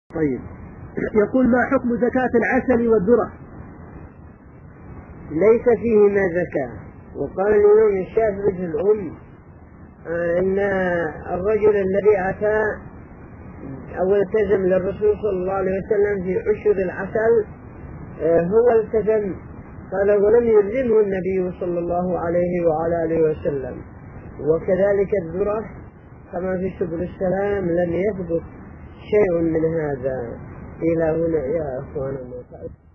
طيب، يقول: ما حكم زكاة العسل والذرة؟ ليس فيهما زكاة. وقال الإمام الشافعي في الأم إن الرجل الذي أتى أو التزم للرسول صلى الله عليه وسلم في عشر العسل هو التزم، قال: ولم يلزمه النبي صلى الله عليه وعلى آله وسلم. وكذلك الذرة كما في سبل السلام لم يثبت شيء من هذا. إلى هنا يا أخوانا.